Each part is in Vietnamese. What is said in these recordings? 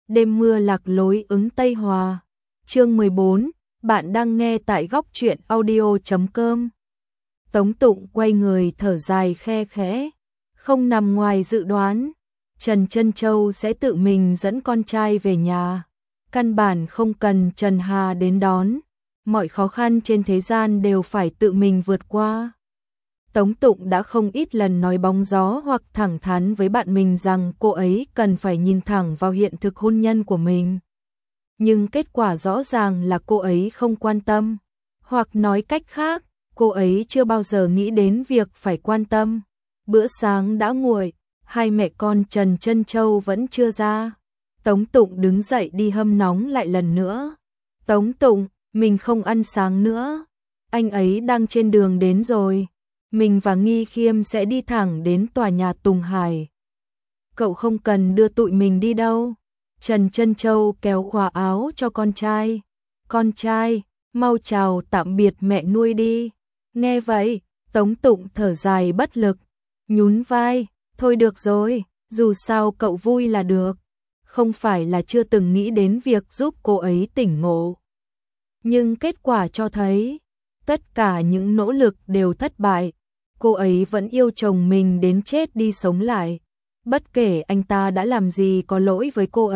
Đêm mưa lạc lối ứng Tây Hòa. Chương 14, bạn đang nghe tại góc truyện audio.com. Tống Tụng quay người thở dài khe khẽ, không nằm ngoài dự đoán, Trần Trân Châu sẽ tự mình dẫn con trai về nhà, căn bản không cần Trần Hà đến đón, mọi khó khăn trên thế gian đều phải tự mình vượt qua. Tống Tụng đã không ít lần nói bóng gió hoặc thẳng thắn với bạn mình rằng cô ấy cần phải nhìn thẳng vào hiện thực hôn nhân của mình. Nhưng kết quả rõ ràng là cô ấy không quan tâm, hoặc nói cách khác, cô ấy chưa bao giờ nghĩ đến việc phải quan tâm. Bữa sáng đã nguội, hai mẹ con Trần Trân Châu vẫn chưa ra. Tống Tụng đứng dậy đi hâm nóng lại lần nữa. Tống Tụng, mình không ăn sáng nữa. Anh ấy đang trên đường đến rồi. Mình và Nghi Khiêm sẽ đi thẳng đến tòa nhà Tùng Hải. Cậu không cần đưa tụi mình đi đâu. Trần Trân Châu kéo khóa áo cho con trai. Con trai, mau chào tạm biệt mẹ nuôi đi. Nghe vậy, Tống Tụng thở dài bất lực, nhún vai, thôi được rồi, dù sao cậu vui là được. Không phải là chưa từng nghĩ đến việc giúp cô ấy tỉnh ngộ. Nhưng kết quả cho thấy, tất cả những nỗ lực đều thất bại. Cô ấy vẫn yêu chồng mình đến chết đi sống lại. Bất kể anh ta đã làm gì có lỗi với cô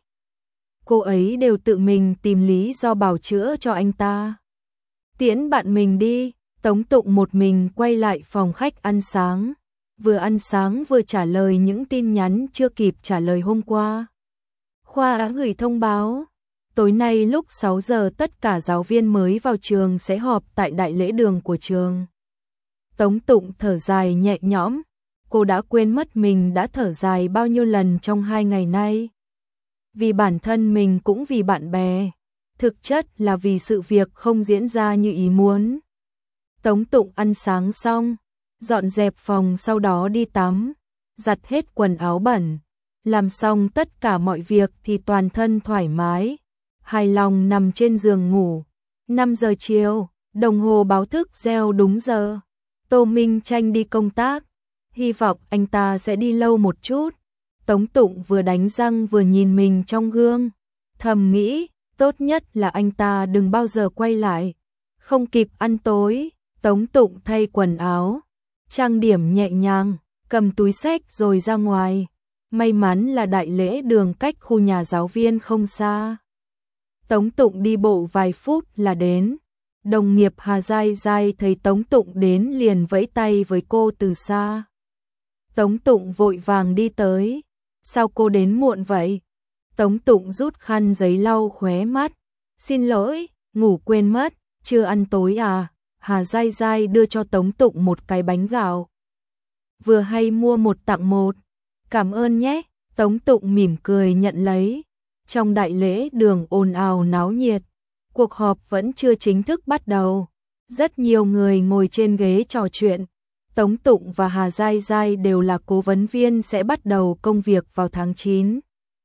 ấy đều tự mình tìm lý do bào chữa cho anh ta. Tiễn bạn mình đi. Tống Tụng một mình quay lại phòng khách ăn sáng. Vừa ăn sáng vừa trả lời những tin nhắn chưa kịp trả lời hôm qua. Khoa đã gửi thông báo. Tối nay lúc 6 giờ tất cả giáo viên mới vào trường sẽ họp tại đại lễ đường của trường. Tống Tụng thở dài nhẹ nhõm. Cô đã quên mất mình đã thở dài bao nhiêu lần trong 2 ngày nay. Vì bản thân mình cũng vì bạn bè. Thực chất là vì sự việc không diễn ra như ý muốn. Tống Tụng ăn sáng xong, dọn dẹp phòng sau đó đi tắm, giặt hết quần áo bẩn. Làm xong tất cả mọi việc thì toàn thân thoải mái, hài lòng nằm trên giường ngủ. 5 giờ chiều, đồng hồ báo thức reo đúng giờ. Tô Minh Tranh đi công tác, hy vọng anh ta sẽ đi lâu một chút. Tống Tụng vừa đánh răng vừa nhìn mình trong gương, thầm nghĩ, tốt nhất là anh ta đừng bao giờ quay lại. Không kịp ăn tối, Tống Tụng thay quần áo, trang điểm nhẹ nhàng, cầm túi xách rồi ra ngoài. May mắn là đại lễ đường cách khu nhà giáo viên không xa. Tống Tụng đi bộ vài phút là đến. Đồng nghiệp Hà Giai Giai thấy Tống Tụng đến liền vẫy tay với cô từ xa. Tống Tụng vội vàng đi tới. Sao cô đến muộn vậy? Tống Tụng rút khăn giấy lau khóe mắt. Xin lỗi, ngủ quên mất, chưa ăn tối à? Hà Giai Giai đưa cho Tống Tụng một cái bánh gạo. Vừa hay mua một tặng một. Cảm ơn nhé. Tống Tụng mỉm cười nhận lấy. Trong đại lễ đường ồn ào náo nhiệt. Cuộc họp vẫn chưa chính thức bắt đầu. Rất nhiều người ngồi trên ghế trò chuyện. Tống Tụng và Hà Giai Giai đều là cố vấn viên sẽ bắt đầu công việc vào tháng 9.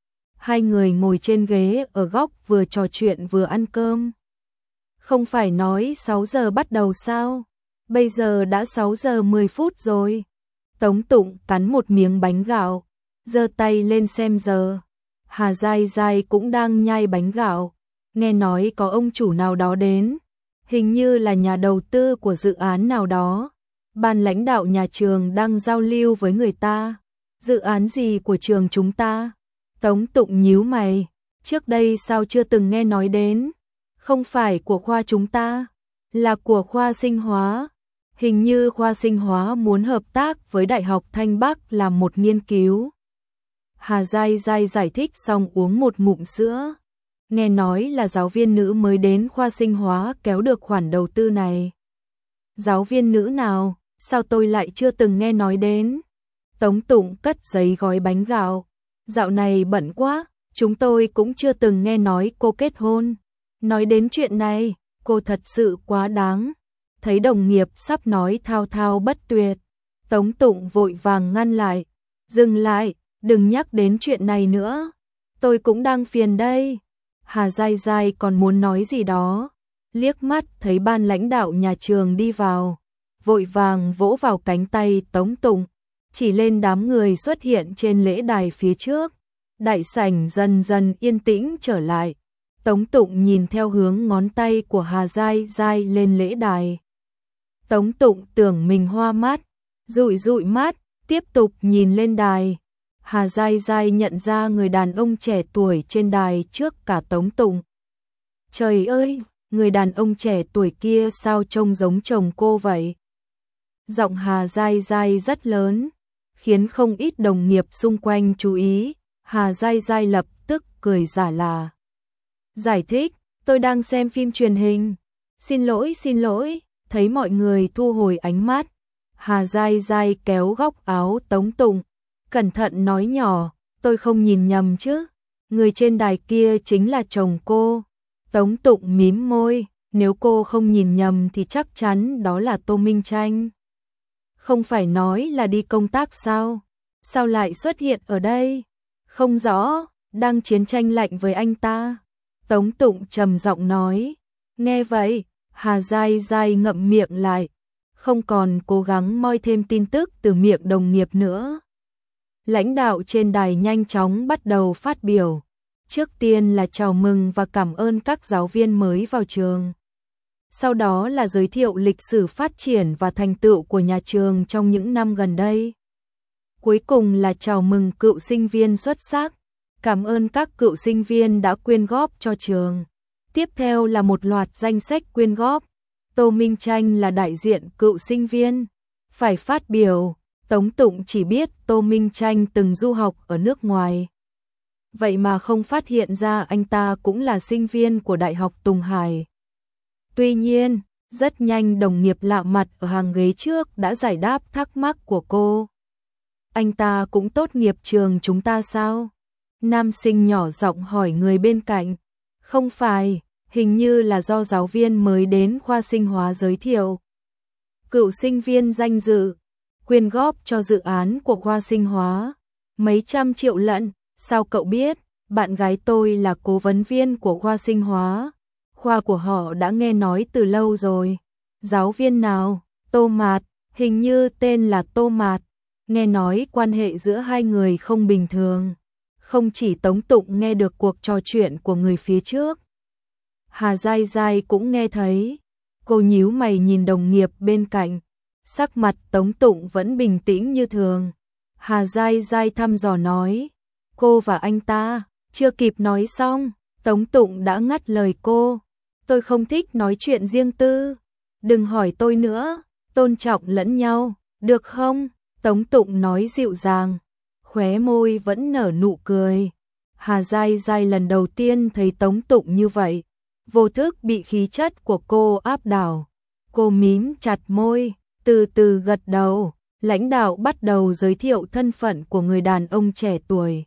Hai người ngồi trên ghế ở góc vừa trò chuyện vừa ăn cơm. Không phải nói 6 giờ bắt đầu sao? Bây giờ đã 6 giờ 10 phút rồi. Tống Tụng cắn một miếng bánh gạo, giơ tay lên xem giờ. Hà Giai Giai cũng đang nhai bánh gạo. Nghe nói có ông chủ nào đó đến, hình như là nhà đầu tư của dự án nào đó. Ban lãnh đạo nhà trường đang giao lưu với người ta. Dự án gì của trường chúng ta? Tống Tụng nhíu mày, trước đây sao chưa từng nghe nói đến? Không phải của khoa chúng ta, là của khoa sinh hóa. Hình như khoa sinh hóa muốn hợp tác với Đại học Thanh Bắc làm một nghiên cứu. Hà Giai Giai giải thích xong uống một ngụm sữa. Nghe nói là giáo viên nữ mới đến khoa sinh hóa kéo được khoản đầu tư này. Giáo viên nữ nào, sao tôi lại chưa từng nghe nói đến? Tống Tụng cất giấy gói bánh gạo. Dạo này bận quá, chúng tôi cũng chưa từng nghe nói cô kết hôn. Nói đến chuyện này, cô thật sự quá đáng. Thấy đồng nghiệp sắp nói thao thao bất tuyệt, Tống Tụng vội vàng ngăn lại. Dừng lại, đừng nhắc đến chuyện này nữa. Tôi cũng đang phiền đây. Hà Giai Giai còn muốn nói gì đó, liếc mắt thấy ban lãnh đạo nhà trường đi vào, vội vàng vỗ vào cánh tay Tống Tụng, chỉ lên đám người xuất hiện trên lễ đài phía trước. Đại sảnh dần dần yên tĩnh trở lại. Tống Tụng nhìn theo hướng ngón tay của Hà Giai Giai lên lễ đài. Tống Tụng tưởng mình hoa mắt, dụi dụi mắt, tiếp tục nhìn lên đài. Hà Giai Giai nhận ra người đàn ông trẻ tuổi trên đài trước cả Tống Tụng. Trời ơi, người đàn ông trẻ tuổi kia sao trông giống chồng cô vậy? Giọng Hà Giai Giai rất lớn, khiến không ít đồng nghiệp xung quanh chú ý. Hà Giai Giai lập tức cười giả là. Giải thích, tôi đang xem phim truyền hình. Xin lỗi, thấy mọi người thu hồi ánh mắt. Hà Giai Giai kéo góc áo Tống Tụng, cẩn thận nói nhỏ, tôi không nhìn nhầm chứ. Người trên đài kia chính là chồng cô. Tống Tụng mím môi, nếu cô không nhìn nhầm thì chắc chắn đó là Tô Minh Tranh. Không phải nói là đi công tác sao? Sao lại xuất hiện ở đây? Không rõ, đang chiến tranh lạnh với anh ta. Tống Tụng trầm giọng nói. Nghe vậy, Hà Giai Giai ngậm miệng lại, không còn cố gắng moi thêm tin tức từ miệng đồng nghiệp nữa. Lãnh đạo trên đài nhanh chóng bắt đầu phát biểu. Trước tiên là chào mừng và cảm ơn các giáo viên mới vào trường. Sau đó là giới thiệu lịch sử phát triển và thành tựu của nhà trường trong những năm gần đây. Cuối cùng là chào mừng cựu sinh viên xuất sắc, cảm ơn các cựu sinh viên đã quyên góp cho trường. Tiếp theo là một loạt danh sách quyên góp. Tô Minh Tranh là đại diện cựu sinh viên, phải phát biểu. Tống Tụng chỉ biết Tô Minh Tranh từng du học ở nước ngoài. Vậy mà không phát hiện ra anh ta cũng là sinh viên của Đại học Tùng Hải. Tuy nhiên, rất nhanh đồng nghiệp lạ mặt ở hàng ghế trước đã giải đáp thắc mắc của cô. Anh ta cũng tốt nghiệp trường chúng ta sao? Nam sinh nhỏ giọng hỏi người bên cạnh. Không phải, hình như là do giáo viên mới đến khoa sinh hóa giới thiệu. Cựu sinh viên danh dự, quyên góp cho dự án của khoa sinh hóa. Mấy trăm triệu lận, sao cậu biết? Bạn gái tôi là cố vấn viên của khoa sinh hóa. Khoa của họ đã nghe nói từ lâu rồi. Giáo viên nào? Tô Mạt, hình như tên là Tô Mạt. Nghe nói quan hệ giữa hai người không bình thường. Không chỉ Tống Tụng nghe được cuộc trò chuyện của người phía trước. Hà Giai Giai cũng nghe thấy. Cô nhíu mày nhìn đồng nghiệp bên cạnh. Sắc mặt Tống Tụng vẫn bình tĩnh như thường. Hà Giai Giai thăm dò nói. Cô và anh ta, chưa kịp nói xong, Tống Tụng đã ngắt lời cô. Tôi không thích nói chuyện riêng tư. Đừng hỏi tôi nữa, tôn trọng lẫn nhau, được không? Tống Tụng nói dịu dàng, khóe môi vẫn nở nụ cười. Hà Giai Giai lần đầu tiên thấy Tống Tụng như vậy, vô thức bị khí chất của cô áp đảo. Cô mím chặt môi, từ từ gật đầu. Lãnh đạo bắt đầu giới thiệu thân phận của người đàn ông trẻ tuổi.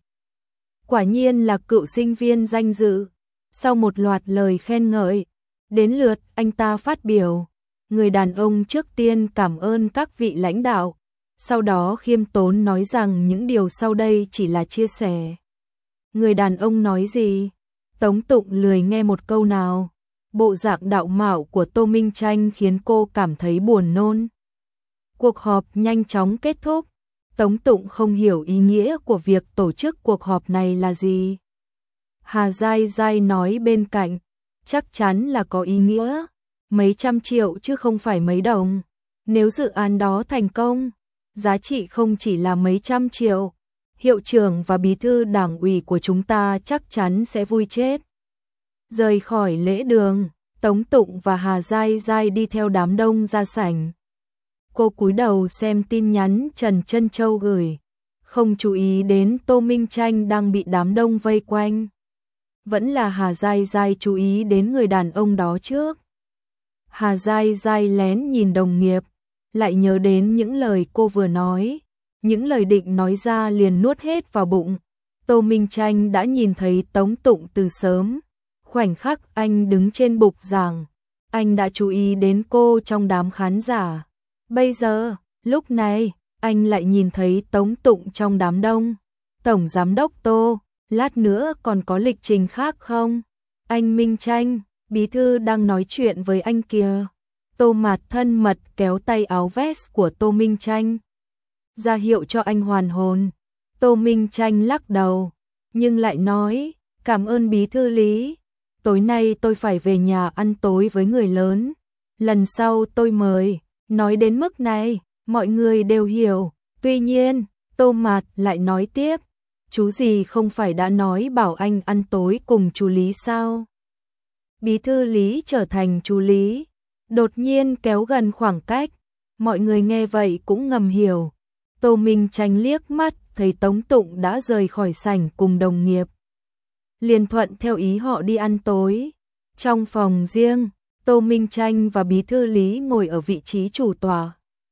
Quả nhiên là cựu sinh viên danh dự. Sau một loạt lời khen ngợi, đến lượt anh ta phát biểu. Người đàn ông trước tiên cảm ơn các vị lãnh đạo, sau đó khiêm tốn nói rằng những điều sau đây chỉ là chia sẻ. Người đàn ông nói gì? Tống Tụng lười nghe một câu nào. Bộ dạng đạo mạo của Tô Minh Tranh khiến cô cảm thấy buồn nôn. Cuộc họp nhanh chóng kết thúc. Tống Tụng không hiểu ý nghĩa của việc tổ chức cuộc họp này là gì. Hà Giai Giai nói bên cạnh, chắc chắn là có ý nghĩa. Mấy trăm triệu chứ không phải mấy đồng. Nếu dự án đó thành công, giá trị không chỉ là mấy trăm triệu. Hiệu trưởng và bí thư đảng ủy của chúng ta chắc chắn sẽ vui chết. Rời khỏi lễ đường, Tống Tụng và Hà Giai Giai đi theo đám đông ra sảnh. Cô cúi đầu xem tin nhắn Trần Trân Châu gửi, không chú ý đến Tô Minh Tranh đang bị đám đông vây quanh. Vẫn là Hà Giai Giai chú ý đến người đàn ông đó trước. Hà Giai Giai lén nhìn đồng nghiệp, lại nhớ đến những lời cô vừa nói. Những lời định nói ra liền nuốt hết vào bụng. Tô Minh Tranh đã nhìn thấy Tống Tụng từ sớm. Khoảnh khắc anh đứng trên bục giảng, anh đã chú ý đến cô trong đám khán giả. Bây giờ, lúc này, anh lại nhìn thấy Tống Tụng trong đám đông. Tổng giám đốc Tô, lát nữa còn có lịch trình khác không? Anh Minh Tranh, bí thư đang nói chuyện với anh kìa. Tô Mạt thân mật kéo tay áo vest của Tô Minh Tranh, ra hiệu cho anh hoàn hồn. Tô Minh Tranh lắc đầu. nhưng lại nói, cảm ơn bí thư Lý, tối nay tôi phải về nhà ăn tối với người lớn, lần sau tôi mời. Nói đến mức này, mọi người đều hiểu, tuy nhiên, Tô Mạt lại nói tiếp, chú gì không phải đã nói bảo anh ăn tối cùng chú Lý sao? Bí thư Lý trở thành chú Lý, đột nhiên kéo gần khoảng cách, mọi người nghe vậy cũng ngầm hiểu. Tô Minh Tranh liếc mắt, thấy Tống Tụng đã rời khỏi sảnh cùng đồng nghiệp. Liền thuận theo ý họ đi ăn tối. Trong phòng riêng, Tô Minh Tranh và bí thư Lý ngồi ở vị trí chủ tọa.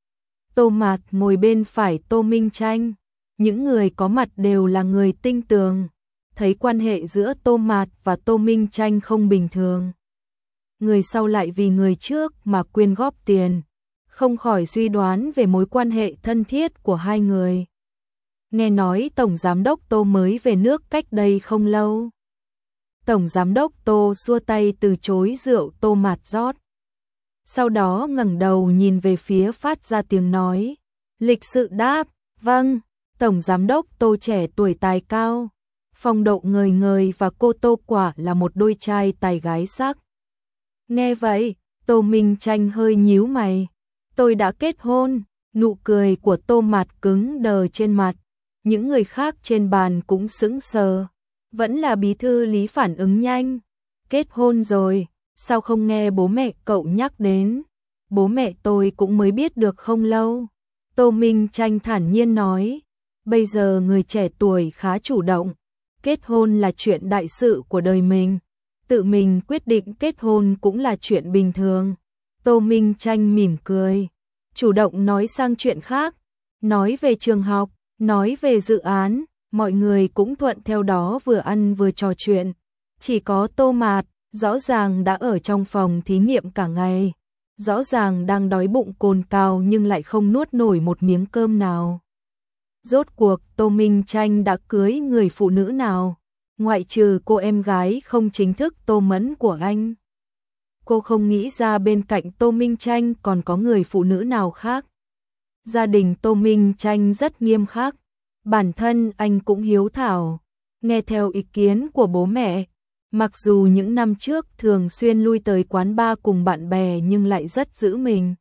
Tô Mạt ngồi bên phải Tô Minh Tranh. Những người có mặt đều là người tinh tường. Thấy quan hệ giữa Tô Mạt và Tô Minh Tranh không bình thường. Người sau lại vì người trước mà quyên góp tiền. Không khỏi suy đoán về mối quan hệ thân thiết của hai người. Nghe nói Tổng Giám đốc Tô mới về nước cách đây không lâu. Tổng Giám đốc Tô xua tay từ chối rượu Tô Mạt rót. Sau đó ngẩng đầu nhìn về phía phát ra tiếng nói. Lịch sự đáp, vâng, Tổng Giám đốc Tô trẻ tuổi tài cao. Phong độ ngời ngời và cô Tô quả là một đôi trai tài gái sắc. Nghe vậy, Tô Minh Tranh hơi nhíu mày. Tôi đã kết hôn, nụ cười của Tô Mạt cứng đờ trên mặt. Những người khác trên bàn cũng sững sờ. Vẫn là bí thư Lý phản ứng nhanh. Kết hôn rồi, sao không nghe bố mẹ cậu nhắc đến? Bố mẹ tôi cũng mới biết được không lâu. Tô Minh Tranh thản nhiên nói. Bây giờ người trẻ tuổi khá chủ động. Kết hôn là chuyện đại sự của đời mình. Tự mình quyết định kết hôn cũng là chuyện bình thường. Tô Minh Tranh mỉm cười. Chủ động nói sang chuyện khác. Nói về trường học, nói về dự án. Mọi người cũng thuận theo đó vừa ăn vừa trò chuyện. Chỉ có Tô Mạt, rõ ràng đã ở trong phòng thí nghiệm cả ngày. Rõ ràng đang đói bụng cồn cào nhưng lại không nuốt nổi một miếng cơm nào. Rốt cuộc Tô Minh Tranh đã cưới người phụ nữ nào? Ngoại trừ cô em gái không chính thức Tô Mẫn của anh. Cô không nghĩ ra bên cạnh Tô Minh Tranh còn có người phụ nữ nào khác. Gia đình Tô Minh Tranh rất nghiêm khắc. Bản thân anh cũng hiếu thảo, nghe theo ý kiến của bố mẹ. Mặc dù những năm trước thường xuyên lui tới quán bar cùng bạn bè nhưng lại rất giữ mình.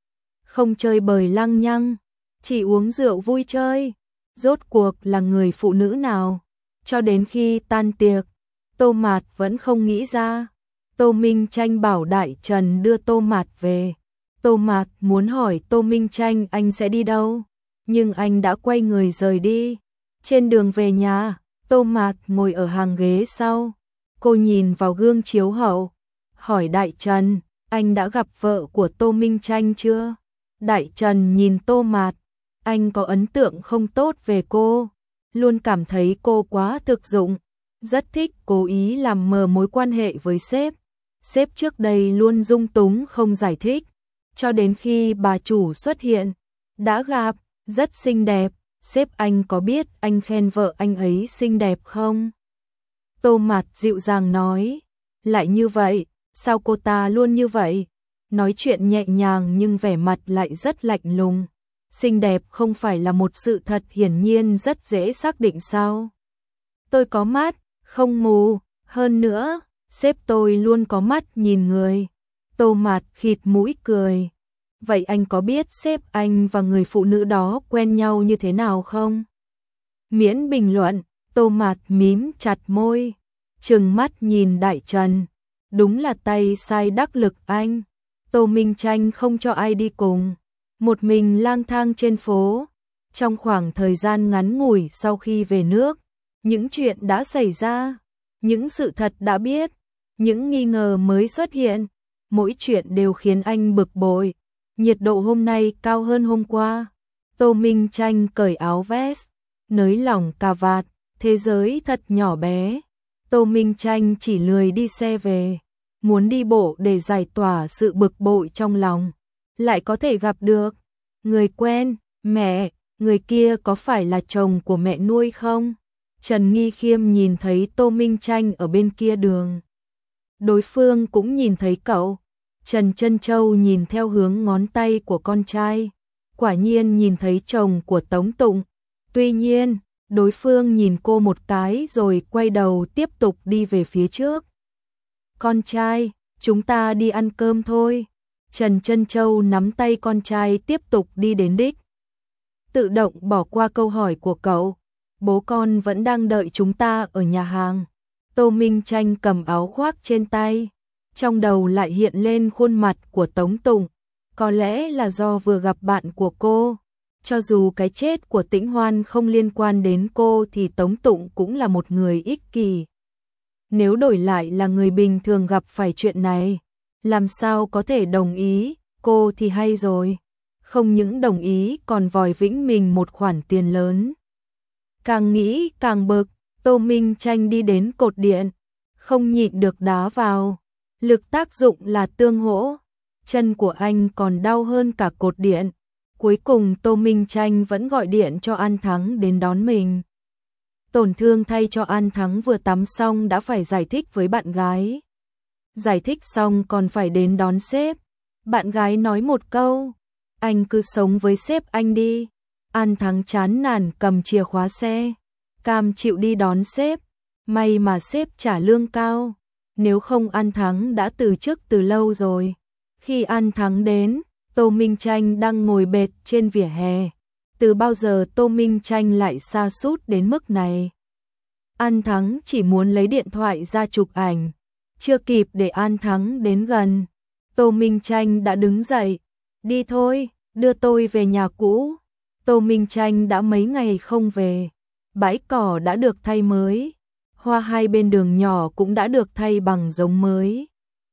Không chơi bời lăng nhăng, chỉ uống rượu vui chơi. Rốt cuộc là người phụ nữ nào? Cho đến khi tan tiệc, Tô Mạt vẫn không nghĩ ra. Tô Minh Tranh bảo Đại Trần đưa Tô Mạt về. Tô Mạt muốn hỏi Tô Minh Tranh anh sẽ đi đâu? Nhưng anh đã quay người rời đi. Trên đường về nhà, Tô Mạt ngồi ở hàng ghế sau. Cô nhìn vào gương chiếu hậu, hỏi Đại Trần, anh đã gặp vợ của Tô Minh Tranh chưa? Đại Trần nhìn Tô Mạt, anh có ấn tượng không tốt về cô, luôn cảm thấy cô quá thực dụng, rất thích cố ý làm mờ mối quan hệ với sếp. Sếp trước đây luôn dung túng không giải thích, cho đến khi bà chủ xuất hiện, đã gặp, rất xinh đẹp, sếp anh có biết anh khen vợ anh ấy xinh đẹp không? Tô Mạt dịu dàng nói, lại như vậy, sao cô ta luôn như vậy? Nói chuyện nhẹ nhàng nhưng vẻ mặt lại rất lạnh lùng. Xinh đẹp không phải là một sự thật hiển nhiên rất dễ xác định sao? Tôi có mắt, không mù, hơn nữa, sếp tôi luôn có mắt nhìn người. Tô Mạt khịt mũi cười. Vậy anh có biết sếp anh và người phụ nữ đó quen nhau như thế nào không? Miễn bình luận, Tô Mạt mím chặt môi, trừng mắt nhìn Đại Trần. Đúng là tay sai đắc lực anh. Tô Minh Tranh không cho ai đi cùng, một mình lang thang trên phố. Trong khoảng thời gian ngắn ngủi sau khi về nước, những chuyện đã xảy ra, những sự thật đã biết, những nghi ngờ mới xuất hiện, mỗi chuyện đều khiến anh bực bội. Nhiệt độ hôm nay cao hơn hôm qua. Tô Minh Tranh cởi áo vest, nới lỏng cà vạt, thế giới thật nhỏ bé. Tô Minh Tranh chỉ lười đi xe về, muốn đi bộ để giải tỏa sự bực bội trong lòng. Lại có thể gặp được người quen, mẹ, người kia có phải là chồng của mẹ nuôi không? Trần Nghi Khiêm nhìn thấy Tô Minh Tranh ở bên kia đường. Đối phương cũng nhìn thấy cậu. Trần Trân Châu nhìn theo hướng ngón tay của con trai, quả nhiên nhìn thấy chồng của Tống Tụng. Tuy nhiên, Đối phương nhìn cô một cái rồi quay đầu tiếp tục đi về phía trước. Con trai, chúng ta đi ăn cơm thôi. Trần Trân Châu nắm tay con trai tiếp tục đi đến đích. Tự động bỏ qua câu hỏi của cậu. Bố con vẫn đang đợi chúng ta ở nhà hàng. Tô Minh Tranh cầm áo khoác trên tay. Trong đầu lại hiện lên khuôn mặt của Tống Tụng. Có lẽ là do vừa gặp bạn của cô. Cho dù cái chết của Tĩnh Hoan không liên quan đến cô thì Tống Tụng cũng là một người ích kỷ. Nếu đổi lại là người bình thường gặp phải chuyện này, làm sao có thể đồng ý, cô thì hay rồi. Không những đồng ý còn vòi vĩnh mình một khoản tiền lớn. Càng nghĩ càng bực, Tô Minh Tranh đi đến cột điện, không nhịn được đá vào. Lực tác dụng là tương hỗ, chân của anh còn đau hơn cả cột điện. Cuối cùng Tô Minh Tranh vẫn gọi điện cho An Thắng đến đón mình. Tổn thương thay cho An Thắng vừa tắm xong đã phải giải thích với bạn gái. Giải thích xong còn phải đến đón sếp. Bạn gái nói một câu, anh cứ sống với sếp anh đi. An Thắng chán nản cầm chìa khóa xe, cam chịu đi đón sếp. May mà sếp trả lương cao, nếu không An Thắng đã từ chức từ lâu rồi. Khi An Thắng đến, Tô Minh Tranh đang ngồi bệt trên vỉa hè. Từ bao giờ Tô Minh Tranh lại sa sút đến mức này? An Thắng chỉ muốn lấy điện thoại ra chụp ảnh. Chưa kịp để An Thắng đến gần, Tô Minh Tranh đã đứng dậy. Đi thôi, đưa tôi về nhà cũ. Tô Minh Tranh đã mấy ngày không về. Bãi cỏ đã được thay mới. Hoa hai bên đường nhỏ cũng đã được thay bằng giống mới.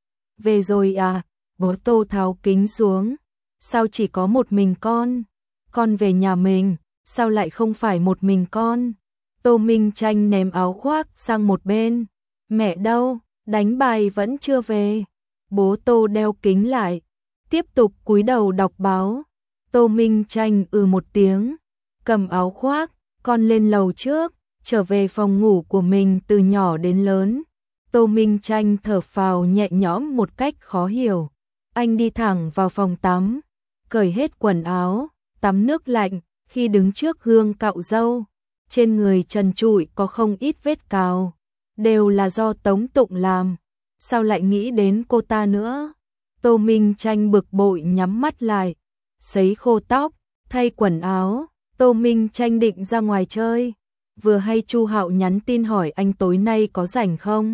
Về rồi à? Bố Tô tháo kính xuống. Sao chỉ có một mình con? Con về nhà mình, sao lại không phải một mình con? Tô Minh Tranh ném áo khoác sang một bên. Mẹ đâu? Đánh bài vẫn chưa về. Bố Tô đeo kính lại, tiếp tục cúi đầu đọc báo. Tô Minh Tranh một tiếng, cầm áo khoác, con lên lầu trước, trở về phòng ngủ của mình. Từ nhỏ đến lớn, Tô Minh Tranh thở phào nhẹ nhõm một cách khó hiểu. Anh đi thẳng vào phòng tắm, cởi hết quần áo, tắm nước lạnh. Khi đứng trước gương cạo râu, trên người trần trụi có không ít vết cào, đều là do Tống Tụng làm. Sao lại nghĩ đến cô ta nữa? Tô Minh Tranh bực bội nhắm mắt lại, sấy khô tóc, thay quần áo. Tô Minh Tranh định ra ngoài chơi, vừa hay Chu Hạo nhắn tin hỏi anh tối nay có rảnh không.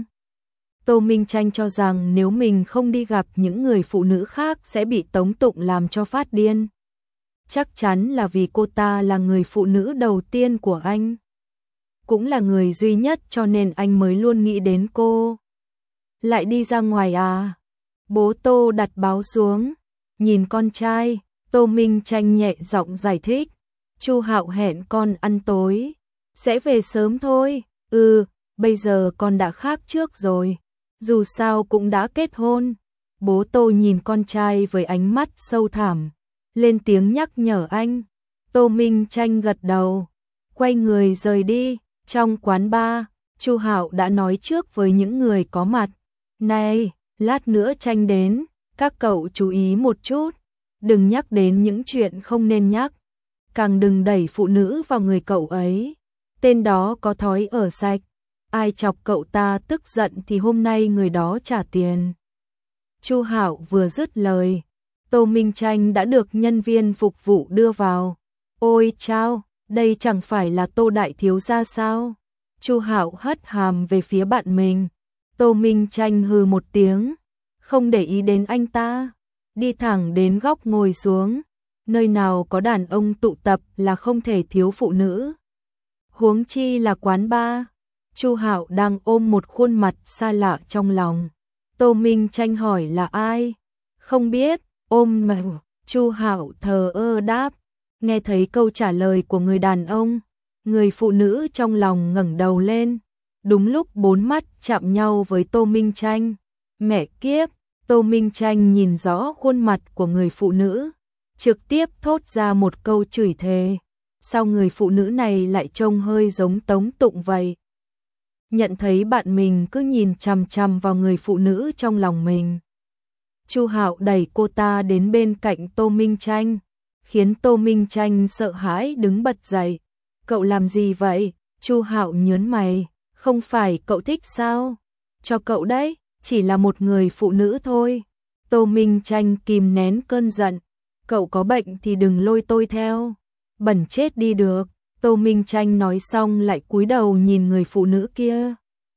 Tô Minh Tranh cho rằng nếu mình không đi gặp những người phụ nữ khác sẽ bị Tống Tụng làm cho phát điên. Chắc chắn là vì cô ta là người phụ nữ đầu tiên của anh, cũng là người duy nhất cho nên anh mới luôn nghĩ đến cô. Lại đi ra ngoài à? Bố Tô đặt báo xuống, nhìn con trai. Tô Minh Tranh nhẹ giọng giải thích. Chu Hạo hẹn con ăn tối, sẽ về sớm thôi. Bây giờ con đã khác trước rồi, dù sao cũng đã kết hôn. Bố Tô nhìn con trai với ánh mắt sâu thẳm, lên tiếng nhắc nhở anh. Tô Minh Tranh gật đầu, quay người rời đi. Trong quán bar, Chu Hạo đã nói trước với những người có mặt. Này, lát nữa Tranh đến, các cậu chú ý một chút, đừng nhắc đến những chuyện không nên nhắc, càng đừng đẩy phụ nữ vào người cậu ấy. Tên đó có thói ở sạch, ai chọc cậu ta tức giận thì hôm nay người đó trả tiền. Chu Hạo vừa dứt lời, Tô Minh Tranh đã được nhân viên phục vụ đưa vào. Ôi chao, đây chẳng phải là Tô đại thiếu gia sao? Chu Hạo hất hàm về phía bạn mình. Tô Minh Tranh hừ một tiếng, không để ý đến anh ta, đi thẳng đến góc ngồi xuống. Nơi nào có đàn ông tụ tập là không thể thiếu phụ nữ, huống chi là quán bar. Chu Hạo đang ôm một khuôn mặt xa lạ trong lòng. Tô Minh Tranh hỏi là ai? Không biết. Ôm mà. Chu Hạo thờ ơ đáp. Nghe thấy câu trả lời của người đàn ông, người phụ nữ trong lòng ngẩng đầu lên. Đúng lúc bốn mắt chạm nhau với Tô Minh Tranh. Mẹ kiếp! Tô Minh Tranh nhìn rõ khuôn mặt của người phụ nữ, trực tiếp thốt ra một câu chửi thề. Sao người phụ nữ này lại trông hơi giống Tống Tụng vậy? Nhận thấy bạn mình cứ nhìn chằm chằm vào người phụ nữ trong lòng mình, Chu Hạo đẩy cô ta đến bên cạnh Tô Minh Tranh, khiến Tô Minh Tranh sợ hãi đứng bật dậy. Cậu làm gì vậy? Chu Hạo nhớn mày, không phải cậu thích sao? Cho cậu đấy, chỉ là một người phụ nữ thôi. Tô Minh Tranh kìm nén cơn giận, cậu có bệnh thì đừng lôi tôi theo, bẩn chết đi được. Tô Minh Tranh nói xong lại cúi đầu nhìn người phụ nữ kia.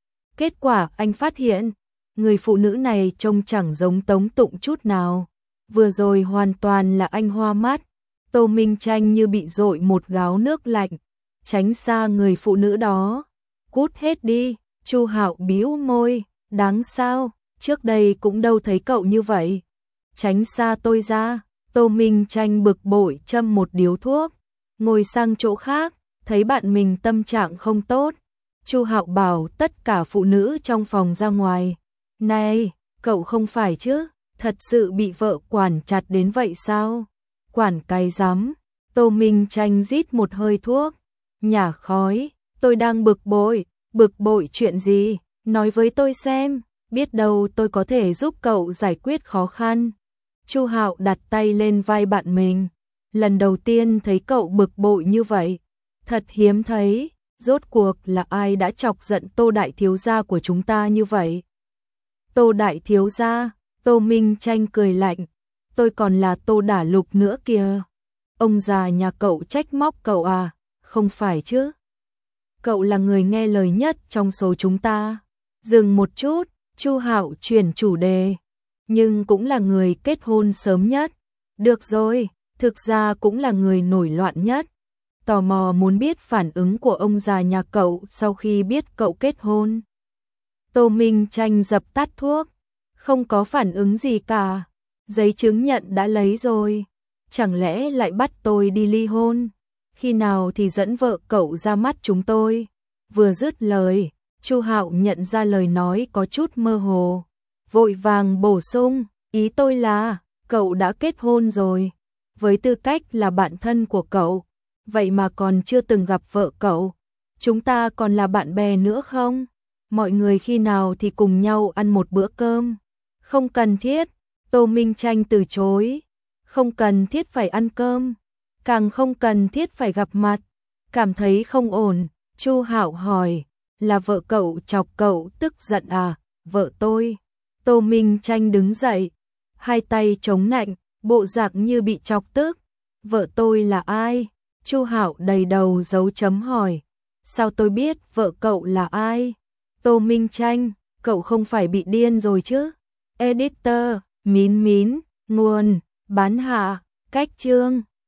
Kết quả anh phát hiện, người phụ nữ này trông chẳng giống Tống Tụng chút nào. Vừa rồi hoàn toàn là anh hoa mắt. Tô Minh Tranh như bị dội một gáo nước lạnh, tránh xa người phụ nữ đó. Cút hết đi. Chu Hạo bĩu môi, đáng sao, trước đây cũng đâu thấy cậu như vậy. Tránh xa tôi ra. Tô Minh Tranh bực bội châm một điếu thuốc, ngồi sang chỗ khác, thấy bạn mình tâm trạng không tốt. Chu Hạo bảo tất cả phụ nữ trong phòng ra ngoài. Này, cậu không phải chứ, thật sự bị vợ quản chặt đến vậy sao? Quản cái rắm. Tô Minh Tranh rít một hơi thuốc, nhả khói, tôi đang bực bội chuyện gì, nói với tôi xem, biết đâu tôi có thể giúp cậu giải quyết khó khăn. Chu Hạo đặt tay lên vai bạn mình, lần đầu tiên thấy cậu bực bội như vậy, thật hiếm thấy, rốt cuộc là ai đã chọc giận Tô đại thiếu gia của chúng ta như vậy? Tô đại thiếu gia? Tô Minh Tranh cười lạnh, tôi còn là Tô Đả Lục nữa kìa. Ông già nhà cậu trách móc cậu à? Không phải chứ? Cậu là người nghe lời nhất trong số chúng ta. Dừng một chút, Chu Hạo chuyển chủ đề, nhưng cũng là người kết hôn sớm nhất. Được rồi, thực ra cũng là người nổi loạn nhất. Tò mò muốn biết phản ứng của ông già nhà cậu sau khi biết cậu kết hôn. Tô Minh Tranh dập tắt thuốc, không có phản ứng gì cả. Giấy chứng nhận đã lấy rồi, chẳng lẽ lại bắt tôi đi ly hôn? Khi nào thì dẫn vợ cậu ra mắt chúng tôi? Vừa dứt lời, Chu Hạo nhận ra lời nói có chút mơ hồ, vội vàng bổ sung, ý tôi là, cậu đã kết hôn rồi, với tư cách là bạn thân của cậu, vậy mà còn chưa từng gặp vợ cậu, chúng ta còn là bạn bè nữa không? Mọi người khi nào thì cùng nhau ăn một bữa cơm? Không cần thiết. Tô Minh Tranh từ chối, không cần thiết phải ăn cơm, càng không cần thiết phải gặp mặt. Cảm thấy không ổn, Chu Hạo hỏi, là vợ cậu chọc cậu tức giận à? Vợ tôi. Tô Minh Tranh đứng dậy, hai tay chống nạnh, bộ dạng như bị chọc tức. Vợ tôi là ai? Chu Hạo đầy đầu dấu chấm hỏi. Sao tôi biết vợ cậu là ai? Tô Minh Tranh, cậu không phải bị điên rồi chứ? Editor, mín, nguồn, bán hạ, cách chương.